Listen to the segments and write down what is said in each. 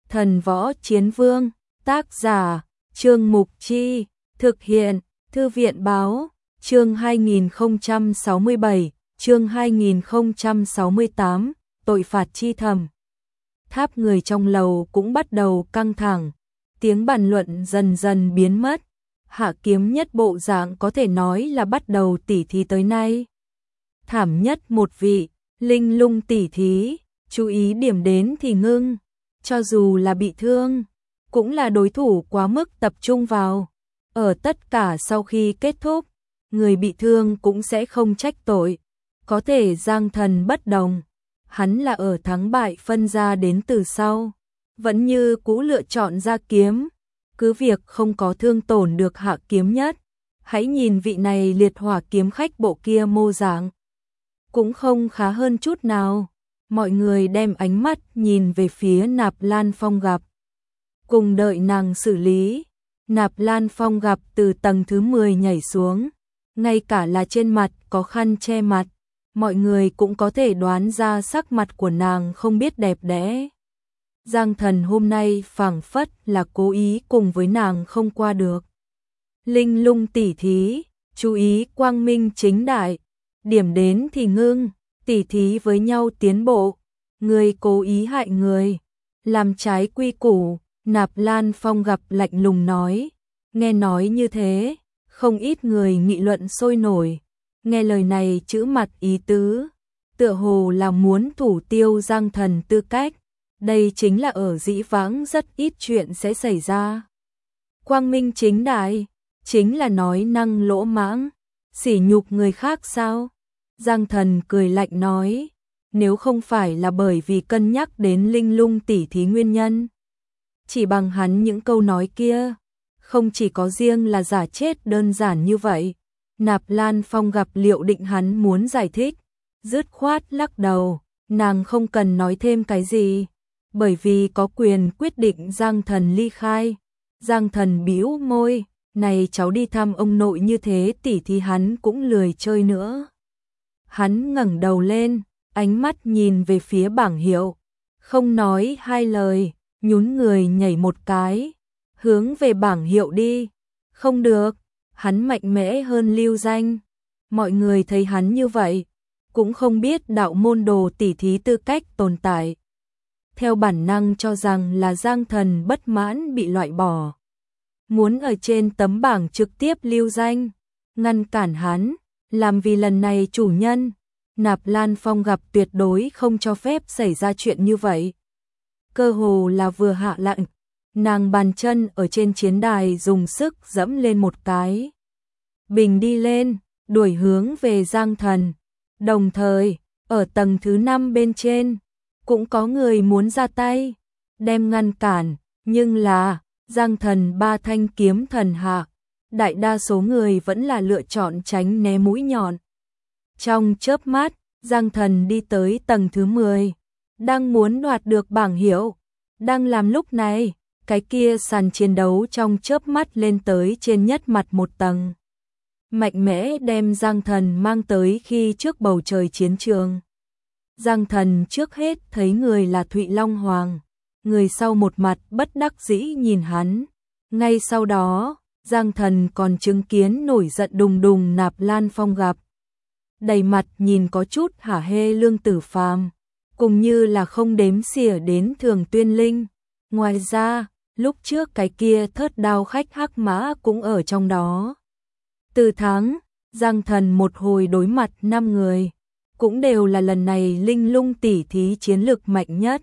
Thần Võ Chiến Vương, tác giả, Trương Mục Chi, thực hiện, Thư viện Báo, chương 2067, chương 2068, tội phạt chi thầm. Tháp người trong lầu cũng bắt đầu căng thẳng, tiếng bàn luận dần dần biến mất. Hạ Kiếm Nhất bộ dạng có thể nói là bắt đầu tỉ thí tới nay. Thảm nhất một vị, Linh Lung tỉ thí, chú ý điểm đến thì ngưng, cho dù là bị thương, cũng là đối thủ quá mức tập trung vào. Ở tất cả sau khi kết thúc, người bị thương cũng sẽ không trách tội. Có thể Giang Thần bất đồng, hắn là ở thắng bại phân ra đến từ sau, vẫn như cũ lựa chọn ra kiếm, cứ việc không có thương tổn được Hạ Kiếm Nhất. Hãy nhìn vị này liệt hỏa kiếm khách bộ kia mô dạng, cũng không khá hơn chút nào. Mọi người đem ánh mắt nhìn về phía Nạp Lan Phong Gặp, cùng đợi nàng xử lý. Nạp Lan Phong Gặp từ tầng thứ 10 nhảy xuống, ngay cả là trên mặt có khăn che mặt, mọi người cũng có thể đoán ra sắc mặt của nàng không biết đẹp đẽ. Giang Thần hôm nay phảng phất là cố ý cùng với nàng không qua được. Linh Lung tỉ thí, chú ý quang minh chính đại, điểm đến thì ngưng, tỉ thí với nhau tiến bộ, người cố ý hại người, làm trái quy củ. Nạp Lan Phong Gặp lạnh lùng nói. Nghe nói như thế, không ít người nghị luận sôi nổi. Nghe lời này chữ mặt ý tứ, tựa hồ là muốn thủ tiêu Giang Thần tư cách. Đây chính là ở dĩ vãng rất ít chuyện sẽ xảy ra. Quang minh chính đại, chính là nói năng lỗ mãng, sỉ nhục người khác sao? Giang Thần cười lạnh nói, nếu không phải là bởi vì cân nhắc đến Linh Lung tỉ thí nguyên nhân, chỉ bằng hắn những câu nói kia, không chỉ có riêng là giả chết đơn giản như vậy. Nạp Lan Phong Gặp liệu định hắn muốn giải thích, dứt khoát lắc đầu, nàng không cần nói thêm cái gì, bởi vì có quyền quyết định Giang Thần ly khai. Giang Thần bĩu môi, này cháu đi thăm ông nội như thế tỉ thì hắn cũng lười chơi nữa. Hắn ngẩng đầu lên, ánh mắt nhìn về phía bảng hiệu, không nói hai lời, nhún người nhảy một cái, hướng về bảng hiệu đi. Không được, hắn mạnh mẽ hơn Lưu Danh. Mọi người thấy hắn như vậy, cũng không biết đạo môn đồ tỉ thí tư cách tồn tại. Theo bản năng cho rằng là Giang Thần bất mãn bị loại bỏ, muốn ở trên tấm bảng trực tiếp Lưu Danh, ngăn cản hắn, làm vì lần này chủ nhân. Nạp Lan Phong Gặp tuyệt đối không cho phép xảy ra chuyện như vậy. Cơ hồ là vừa hạ lệnh, nàng bàn chân ở trên chiến đài dùng sức dẫm lên một cái, bình đi lên, đuổi hướng về Giang Thần. Đồng thời, ở tầng thứ 5 bên trên, cũng có người muốn ra tay, đem ngăn cản, nhưng là, Giang Thần ba thanh kiếm thần hạ, đại đa số người vẫn là lựa chọn tránh né mũi nhọn. Trong chớp mắt, Giang Thần đi tới tầng thứ 10, đang muốn đoạt được bảng hiệu. Đang làm lúc này, cái kia sàn chiến đấu trong chớp mắt lên tới trên nhất mặt một tầng, mạnh mẽ đem Giang Thần mang tới khi trước bầu trời chiến trường. Giang Thần trước hết thấy người là Thụy Long Hoàng, người sau một mặt bất đắc dĩ nhìn hắn. Ngay sau đó, Giang Thần còn chứng kiến nổi giận đùng đùng Nạp Lan Phong Gặp, đầy mặt nhìn có chút hả hê Lương Tử Phàm, cùng như là không đếm xỉa đến Thường Tuyên Linh. Ngoài ra, lúc trước cái kia Thớt Đao khách hắc mã cũng ở trong đó. Từ tháng, Giang Thần một hồi đối mặt 5 người, cũng đều là lần này Linh Lung tỉ thí chiến lực mạnh nhất.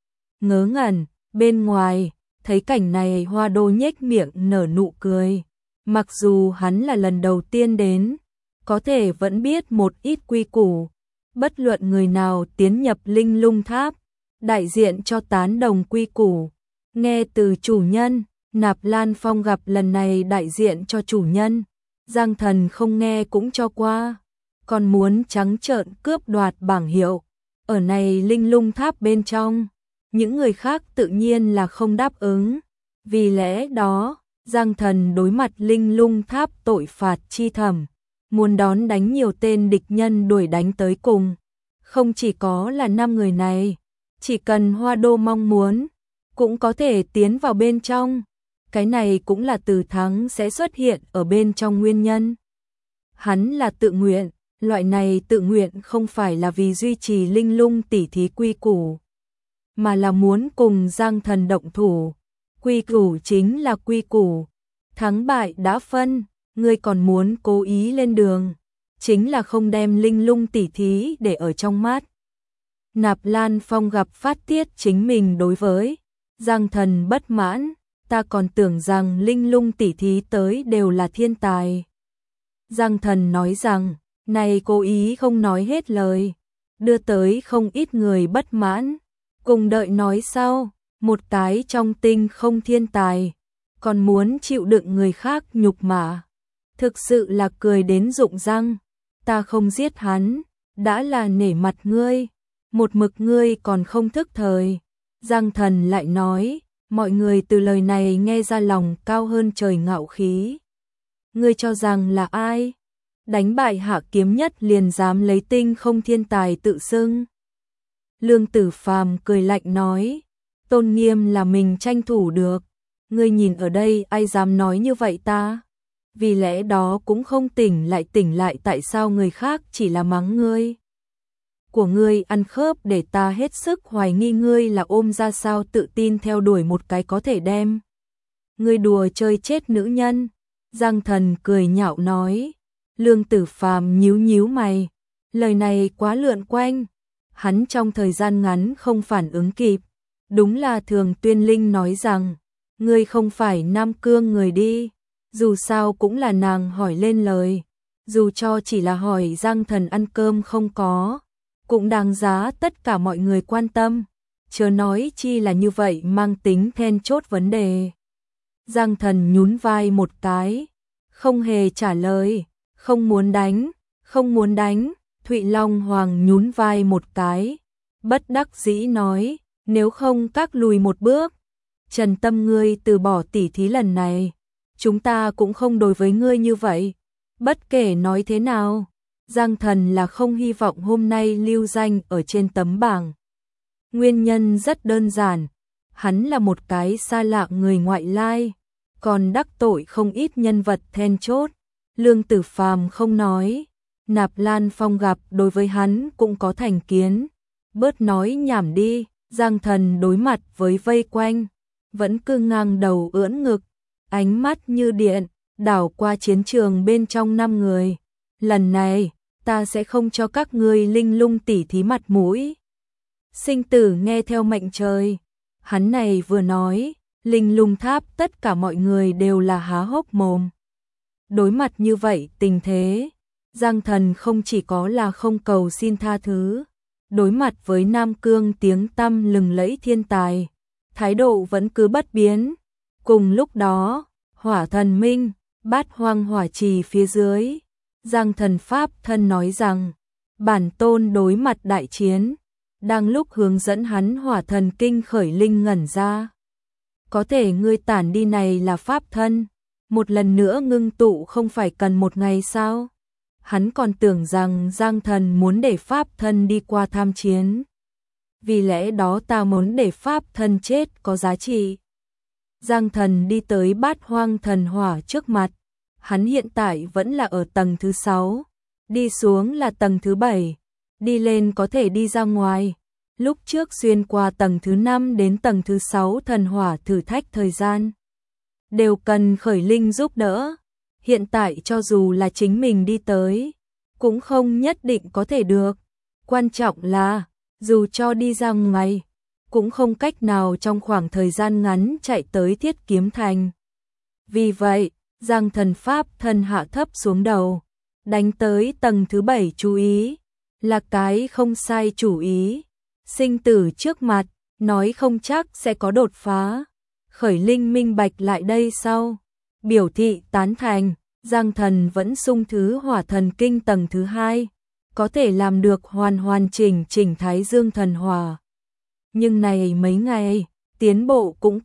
Ngớ ngẩn, bên ngoài, thấy cảnh này Hoa Đô nhếch miệng nở nụ cười. Mặc dù hắn là lần đầu tiên đến, có thể vẫn biết một ít quy củ. Bất luận người nào tiến nhập Linh Lung Tháp, đại diện cho tán đồng quy củ. Nghe từ chủ nhân, Nạp Lan Phong Gặp lần này đại diện cho chủ nhân. Giang Thần không nghe cũng cho qua, còn muốn trắng trợn cướp đoạt bảng hiệu. Ở này Linh Lung Tháp bên trong, những người khác tự nhiên là không đáp ứng. Vì lẽ đó, Giang Thần đối mặt Linh Lung Tháp tội phạt chi thẩm, muốn đón đánh nhiều tên địch nhân đuổi đánh tới cùng. Không chỉ có là 5 người này, chỉ cần Hoa Đô mong muốn, cũng có thể tiến vào bên trong. Cái này cũng là từ thắng sẽ xuất hiện ở bên trong nguyên nhân. Hắn là tự nguyện, loại này tự nguyện không phải là vì duy trì linh lung tỉ thí quy củ, mà là muốn cùng Giang Thần động thủ. Quy củ chính là quy củ, thắng bại đã phân, ngươi còn muốn cố ý lên đường, chính là không đem linh lung tỉ thí để ở trong mắt. Nạp Lan Phong gặp phát tiết chính mình đối với Giang Thần bất mãn, ta còn tưởng rằng linh lung tỉ thí tới đều là thiên tài. Giang Thần nói rằng, này cố ý không nói hết lời, đưa tới không ít người bất mãn, cùng đợi nói sau, một cái trong tinh không thiên tài, còn muốn chịu đựng người khác nhục mạ. Thực sự là cười đến rụng răng, ta không giết hắn, đã là nể mặt ngươi, một mực ngươi còn không thức thời. Giang Thần lại nói, mọi người từ lời này nghe ra lòng cao hơn trời ngạo khí. Ngươi cho rằng là ai? Đánh bại Hạ Kiếm Nhất liền dám lấy tinh không thiên tài tự xưng. Lương Tử Phàm cười lạnh nói, tôn nghiêm là mình tranh thủ được, ngươi nhìn ở đây ai dám nói như vậy ta? Vì lẽ đó cũng không tỉnh lại tại sao người khác chỉ là mắng ngươi. Của ngươi ăn khớp để ta hết sức hoài nghi ngươi là ôm ra sao tự tin theo đuổi một cái có thể đem ngươi đùa chơi chết nữ nhân. Giang Thần cười nhạo nói. Lương Tử Phàm nhíu nhíu mày, lời này quá lượn quanh, hắn trong thời gian ngắn không phản ứng kịp. Đúng là Thường Tuyên Linh nói rằng, ngươi không phải Nam Cương người đi, dù sao cũng là nàng hỏi lên lời, dù cho chỉ là hỏi Giang Thần ăn cơm không có, cũng đáng giá tất cả mọi người quan tâm, chớ nói chi là như vậy mang tính then chốt vấn đề. Giang Thần nhún vai một cái, không hề trả lời, không muốn đánh, không muốn đánh. Thụy Long Hoàng nhún vai một cái, bất đắc dĩ nói, nếu không các lùi một bước. Trần Tâm ngươi từ bỏ tỉ thí lần này, chúng ta cũng không đối với ngươi như vậy. Bất kể nói thế nào, Giang Thần là không hy vọng hôm nay lưu danh ở trên tấm bảng. Nguyên nhân rất đơn giản, hắn là một cái xa lạ người ngoại lai, còn đắc tội không ít nhân vật then chốt. Lương Tử Phàm không nói, Nạp Lan Phong gặp đối với hắn cũng có thành kiến. Bớt nói nhảm đi. Giang Thần đối mặt với vây quanh, vẫn cứ ngang đầu ưỡn ngực, ánh mắt như điện, đảo qua chiến trường bên trong 5 người. Lần này, ta sẽ không cho các ngươi linh lung tỉ thí mặt mũi. Sinh tử nghe theo mệnh trời. Hắn này vừa nói, linh lung tháp tất cả mọi người đều là há hốc mồm. Đối mặt như vậy tình thế, Giang Thần không chỉ có là không cầu xin tha thứ, đối mặt với Nam Cương tiếng tăm lừng lẫy thiên tài, thái độ vẫn cứ bất biến. Cùng lúc đó, Hỏa Thần Minh, Bát Hoang Hỏa Trì phía dưới, Giang Thần Pháp thân nói rằng, bản tôn đối mặt đại chiến, đang lúc hướng dẫn hắn Hỏa Thần Kinh khởi linh ngẩn ra. Có thể ngươi tản đi này là pháp thân, một lần nữa ngưng tụ không phải cần một ngày sao? Hắn còn tưởng rằng Giang Thần muốn để pháp thân đi qua tham chiến. Vì lẽ đó ta muốn để pháp thân chết có giá trị. Giang Thần đi tới Bát Hoang Thần Hỏa trước mặt. Hắn hiện tại vẫn là ở tầng thứ 6. Đi xuống là tầng thứ 7. Đi lên có thể đi ra ngoài. Lúc trước xuyên qua tầng thứ 5 đến tầng thứ 6 thần hỏa thử thách thời gian, đều cần khởi linh giúp đỡ. Hiện tại cho dù là chính mình đi tới, cũng không nhất định có thể được. Quan trọng là, dù cho đi ra ngoài, cũng không cách nào trong khoảng thời gian ngắn chạy tới Thiết Kiếm Thành. Vì vậy, Giang Thần Pháp thân hạ thấp xuống đầu, đánh tới tầng thứ 7 chú ý, là cái không sai chủ ý. Sinh tử trước mặt, nói không chắc sẽ có đột phá. Khởi linh minh bạch lại đây sau, biểu thị tán thành. Giang Thần vẫn sung thứ Hỏa Thần Kinh tầng thứ 2, có thể làm được hoàn chỉnh Thái Dương Thần Hỏa. Nhưng này mấy ngày, tiến bộ cũng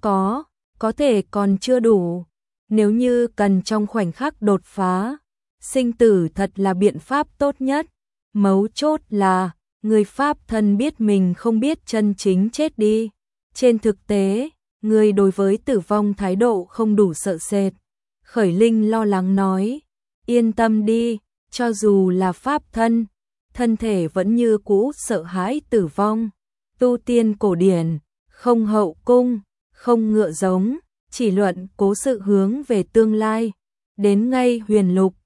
có thể còn chưa đủ. Nếu như cần trong khoảnh khắc đột phá, sinh tử thật là biện pháp tốt nhất. Mấu chốt là, người pháp thân biết mình không biết chân chính chết đi. Trên thực tế, người đối với tử vong thái độ không đủ sợ sệt. Khởi Linh lo lắng nói, yên tâm đi, cho dù là pháp thân, thân thể vẫn như cũ sợ hãi tử vong. Tu tiên cổ điển, không hậu cung, không ngựa giống, chỉ luận cố sự hướng về tương lai. Đến ngay huyền lục,